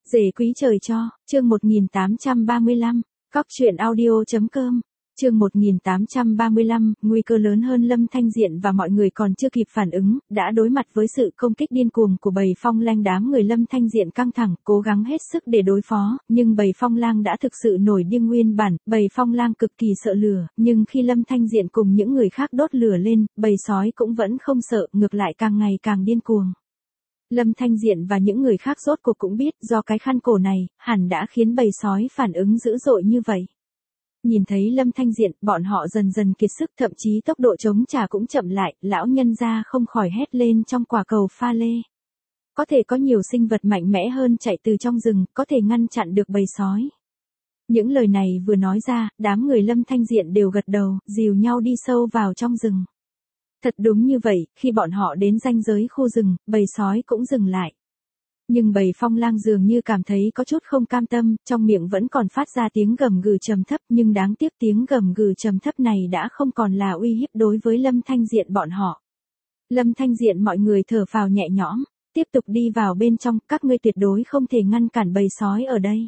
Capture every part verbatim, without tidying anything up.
Rể quý trời cho, chương một nghìn tám trăm ba mươi lăm, cóc truyện audio.com, chương một nghìn tám trăm ba mươi lăm, nguy cơ lớn hơn. Lâm Thanh Diện và mọi người còn chưa kịp phản ứng, đã đối mặt với sự công kích điên cuồng của bầy Phong Lang. Đám người Lâm Thanh Diện căng thẳng, cố gắng hết sức để đối phó, nhưng bầy Phong Lang đã thực sự nổi điên. Nguyên bản, bầy Phong Lang cực kỳ sợ lửa, nhưng khi Lâm Thanh Diện cùng những người khác đốt lửa lên, bầy sói cũng vẫn không sợ, ngược lại càng ngày càng điên cuồng. Lâm Thanh Diện và những người khác rốt cuộc cũng biết do cái khăn cổ này, hẳn đã khiến bầy sói phản ứng dữ dội như vậy. Nhìn thấy Lâm Thanh Diện, bọn họ dần dần kiệt sức, thậm chí tốc độ chống trả cũng chậm lại, lão nhân gia không khỏi hét lên trong quả cầu pha lê. Có thể có nhiều sinh vật mạnh mẽ hơn chạy từ trong rừng, có thể ngăn chặn được bầy sói. Những lời này vừa nói ra, đám người Lâm Thanh Diện đều gật đầu, dìu nhau đi sâu vào trong rừng. Thật đúng như vậy, khi bọn họ đến ranh giới khu rừng, bầy sói cũng dừng lại. Nhưng bầy Phong Lang dường như cảm thấy có chút không cam tâm, trong miệng vẫn còn phát ra tiếng gầm gừ trầm thấp, nhưng đáng tiếc tiếng gầm gừ trầm thấp này đã không còn là uy hiếp đối với Lâm Thanh Diện bọn họ. Lâm Thanh Diện mọi người thở phào nhẹ nhõm, tiếp tục đi vào bên trong, các ngươi tuyệt đối không thể ngăn cản bầy sói ở đây.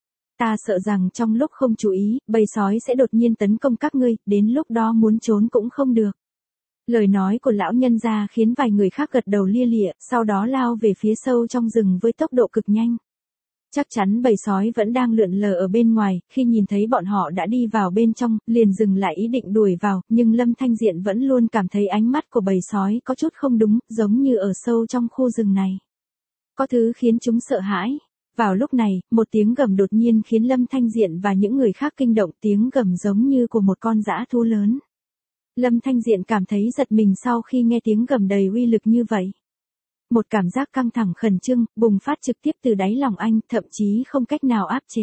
Ta sợ rằng trong lúc không chú ý, bầy sói sẽ đột nhiên tấn công các ngươi, đến lúc đó muốn trốn cũng không được. Lời nói của lão nhân gia khiến vài người khác gật đầu lia lịa, sau đó lao về phía sâu trong rừng với tốc độ cực nhanh. Chắc chắn bầy sói vẫn đang lượn lờ ở bên ngoài, khi nhìn thấy bọn họ đã đi vào bên trong, liền dừng lại ý định đuổi vào, nhưng Lâm Thanh Diện vẫn luôn cảm thấy ánh mắt của bầy sói có chút không đúng, giống như ở sâu trong khu rừng này. Có thứ khiến chúng sợ hãi. Vào lúc này, một tiếng gầm đột nhiên khiến Lâm Thanh Diện và những người khác kinh động, tiếng gầm giống như của một con dã thú lớn. Lâm Thanh Diện cảm thấy giật mình sau khi nghe tiếng gầm đầy uy lực như vậy. Một cảm giác căng thẳng khẩn trương, bùng phát trực tiếp từ đáy lòng anh, thậm chí không cách nào áp chế.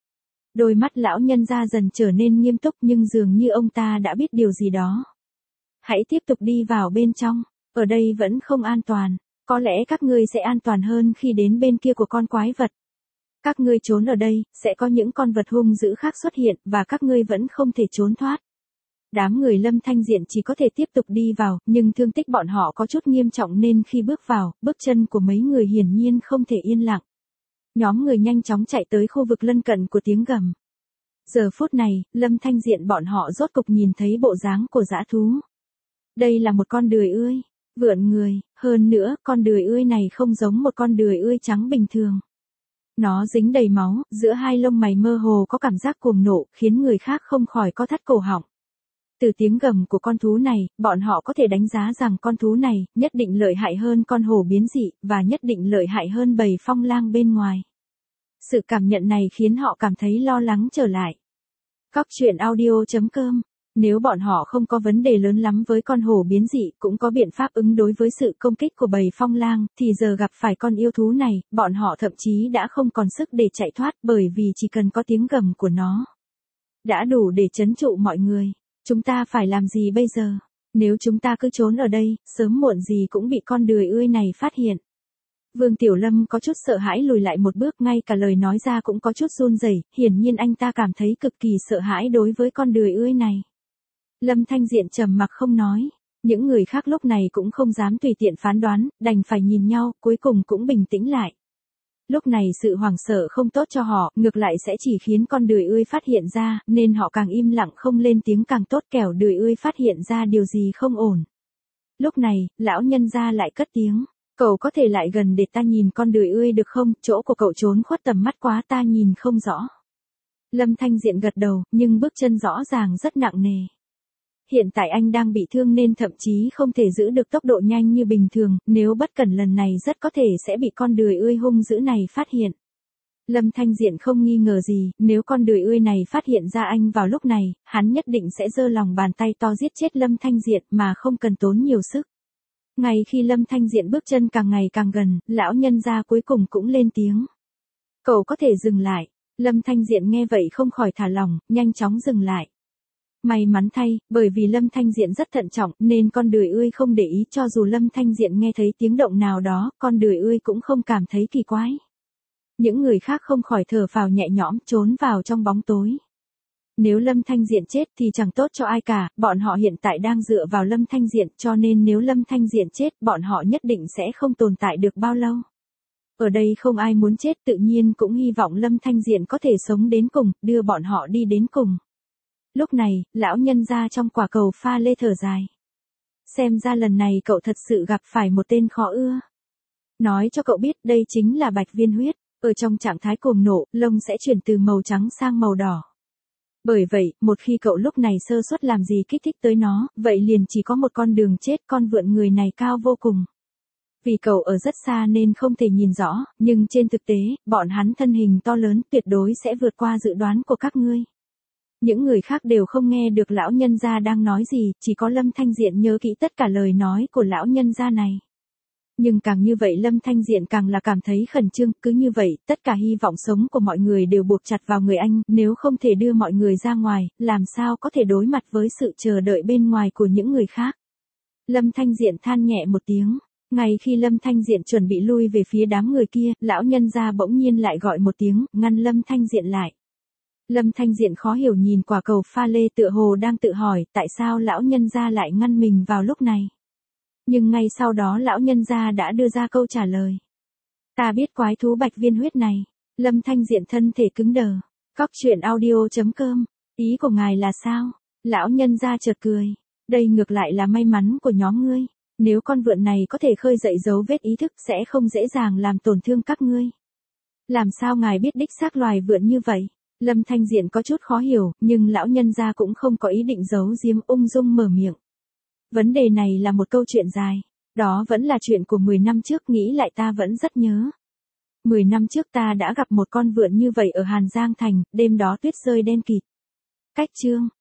Đôi mắt lão nhân gia dần trở nên nghiêm túc, nhưng dường như ông ta đã biết điều gì đó. Hãy tiếp tục đi vào bên trong, ở đây vẫn không an toàn, có lẽ các ngươi sẽ an toàn hơn khi đến bên kia của con quái vật. Các ngươi trốn ở đây, sẽ có những con vật hung dữ khác xuất hiện, và các ngươi vẫn không thể trốn thoát. Đám người Lâm Thanh Diện chỉ có thể tiếp tục đi vào, nhưng thương tích bọn họ có chút nghiêm trọng nên khi bước vào, bước chân của mấy người hiển nhiên không thể yên lặng. Nhóm người nhanh chóng chạy tới khu vực lân cận của tiếng gầm. Giờ phút này, Lâm Thanh Diện bọn họ rốt cục nhìn thấy bộ dáng của dã thú. Đây là một con đười ươi, vượn người, hơn nữa, con đười ươi này không giống một con đười ươi trắng bình thường. Nó dính đầy máu, giữa hai lông mày mơ hồ có cảm giác cuồng nộ, khiến người khác không khỏi co thắt cổ họng. Từ tiếng gầm của con thú này, bọn họ có thể đánh giá rằng con thú này nhất định lợi hại hơn con hổ biến dị, và nhất định lợi hại hơn bầy Phong Lang bên ngoài. Sự cảm nhận này khiến họ cảm thấy lo lắng trở lại. Cóc truyện audio.com, nếu bọn họ không có vấn đề lớn lắm với con hổ biến dị, cũng có biện pháp ứng đối với sự công kích của bầy Phong Lang, thì giờ gặp phải con yêu thú này, bọn họ thậm chí đã không còn sức để chạy thoát, bởi vì chỉ cần có tiếng gầm của nó đã đủ để trấn trụ mọi người. Chúng ta phải làm gì bây giờ? Nếu chúng ta cứ trốn ở đây, sớm muộn gì cũng bị con đười ươi này phát hiện. Vương Tiểu Lâm có chút sợ hãi lùi lại một bước, ngay cả lời nói ra cũng có chút run rẩy, hiển nhiên anh ta cảm thấy cực kỳ sợ hãi đối với con đười ươi này. Lâm Thanh Diện trầm mặc không nói, những người khác lúc này cũng không dám tùy tiện phán đoán, đành phải nhìn nhau, cuối cùng cũng bình tĩnh lại. Lúc này sự hoảng sợ không tốt cho họ, ngược lại sẽ chỉ khiến con đười ươi phát hiện ra, nên họ càng im lặng không lên tiếng càng tốt, kẻo đười ươi phát hiện ra điều gì không ổn. Lúc này, lão nhân gia lại cất tiếng, cậu có thể lại gần để ta nhìn con đười ươi được không, chỗ của cậu trốn khuất tầm mắt quá, ta nhìn không rõ. Lâm Thanh Diện gật đầu, nhưng bước chân rõ ràng rất nặng nề. Hiện tại anh đang bị thương nên thậm chí không thể giữ được tốc độ nhanh như bình thường, nếu bất cẩn lần này rất có thể sẽ bị con đười ươi hung dữ này phát hiện. Lâm Thanh Diện không nghi ngờ gì, nếu con đười ươi này phát hiện ra anh vào lúc này, hắn nhất định sẽ giơ lòng bàn tay to giết chết Lâm Thanh Diện mà không cần tốn nhiều sức. Ngay khi Lâm Thanh Diện bước chân càng ngày càng gần, lão nhân gia cuối cùng cũng lên tiếng. Cậu có thể dừng lại. Lâm Thanh Diện nghe vậy không khỏi thả lỏng, nhanh chóng dừng lại. May mắn thay, bởi vì Lâm Thanh Diện rất thận trọng, nên con đười ươi không để ý, cho dù Lâm Thanh Diện nghe thấy tiếng động nào đó, con đười ươi cũng không cảm thấy kỳ quái. Những người khác không khỏi thở phào nhẹ nhõm, trốn vào trong bóng tối. Nếu Lâm Thanh Diện chết thì chẳng tốt cho ai cả, bọn họ hiện tại đang dựa vào Lâm Thanh Diện, cho nên nếu Lâm Thanh Diện chết, bọn họ nhất định sẽ không tồn tại được bao lâu. Ở đây không ai muốn chết, tự nhiên cũng hy vọng Lâm Thanh Diện có thể sống đến cùng, đưa bọn họ đi đến cùng. Lúc này, lão nhân gia trong quả cầu pha lê thở dài. Xem ra lần này cậu thật sự gặp phải một tên khó ưa. Nói cho cậu biết đây chính là bạch viên huyết, ở trong trạng thái cuồng nộ, lông sẽ chuyển từ màu trắng sang màu đỏ. Bởi vậy, một khi cậu lúc này sơ suất làm gì kích thích tới nó, vậy liền chỉ có một con đường chết, con vượn người này cao vô cùng. Vì cậu ở rất xa nên không thể nhìn rõ, nhưng trên thực tế, bọn hắn thân hình to lớn tuyệt đối sẽ vượt qua dự đoán của các ngươi. Những người khác đều không nghe được lão nhân gia đang nói gì, chỉ có Lâm Thanh Diện nhớ kỹ tất cả lời nói của lão nhân gia này. Nhưng càng như vậy Lâm Thanh Diện càng là cảm thấy khẩn trương, cứ như vậy, tất cả hy vọng sống của mọi người đều buộc chặt vào người anh, nếu không thể đưa mọi người ra ngoài, làm sao có thể đối mặt với sự chờ đợi bên ngoài của những người khác. Lâm Thanh Diện than nhẹ một tiếng, ngay khi Lâm Thanh Diện chuẩn bị lui về phía đám người kia, lão nhân gia bỗng nhiên lại gọi một tiếng, ngăn Lâm Thanh Diện lại. Lâm Thanh Diện khó hiểu nhìn quả cầu pha lê tựa hồ đang tự hỏi, tại sao lão nhân gia lại ngăn mình vào lúc này. Nhưng ngay sau đó lão nhân gia đã đưa ra câu trả lời. Ta biết quái thú bạch viên huyết này. Lâm Thanh Diện thân thể cứng đờ. Cóc truyện audio chấm com. Ý của ngài là sao? Lão nhân gia chợt cười. Đây ngược lại là may mắn của nhóm ngươi. Nếu con vượn này có thể khơi dậy dấu vết ý thức sẽ không dễ dàng làm tổn thương các ngươi. Làm sao ngài biết đích xác loài vượn như vậy? Lâm Thanh Diện có chút khó hiểu, nhưng lão nhân gia cũng không có ý định giấu giếm, ung dung mở miệng. Vấn đề này là một câu chuyện dài. Đó vẫn là chuyện của mười năm trước, nghĩ lại ta vẫn rất nhớ. mười năm trước ta đã gặp một con vượn như vậy ở Hàn Giang Thành, đêm đó tuyết rơi đen kịt. Cách chương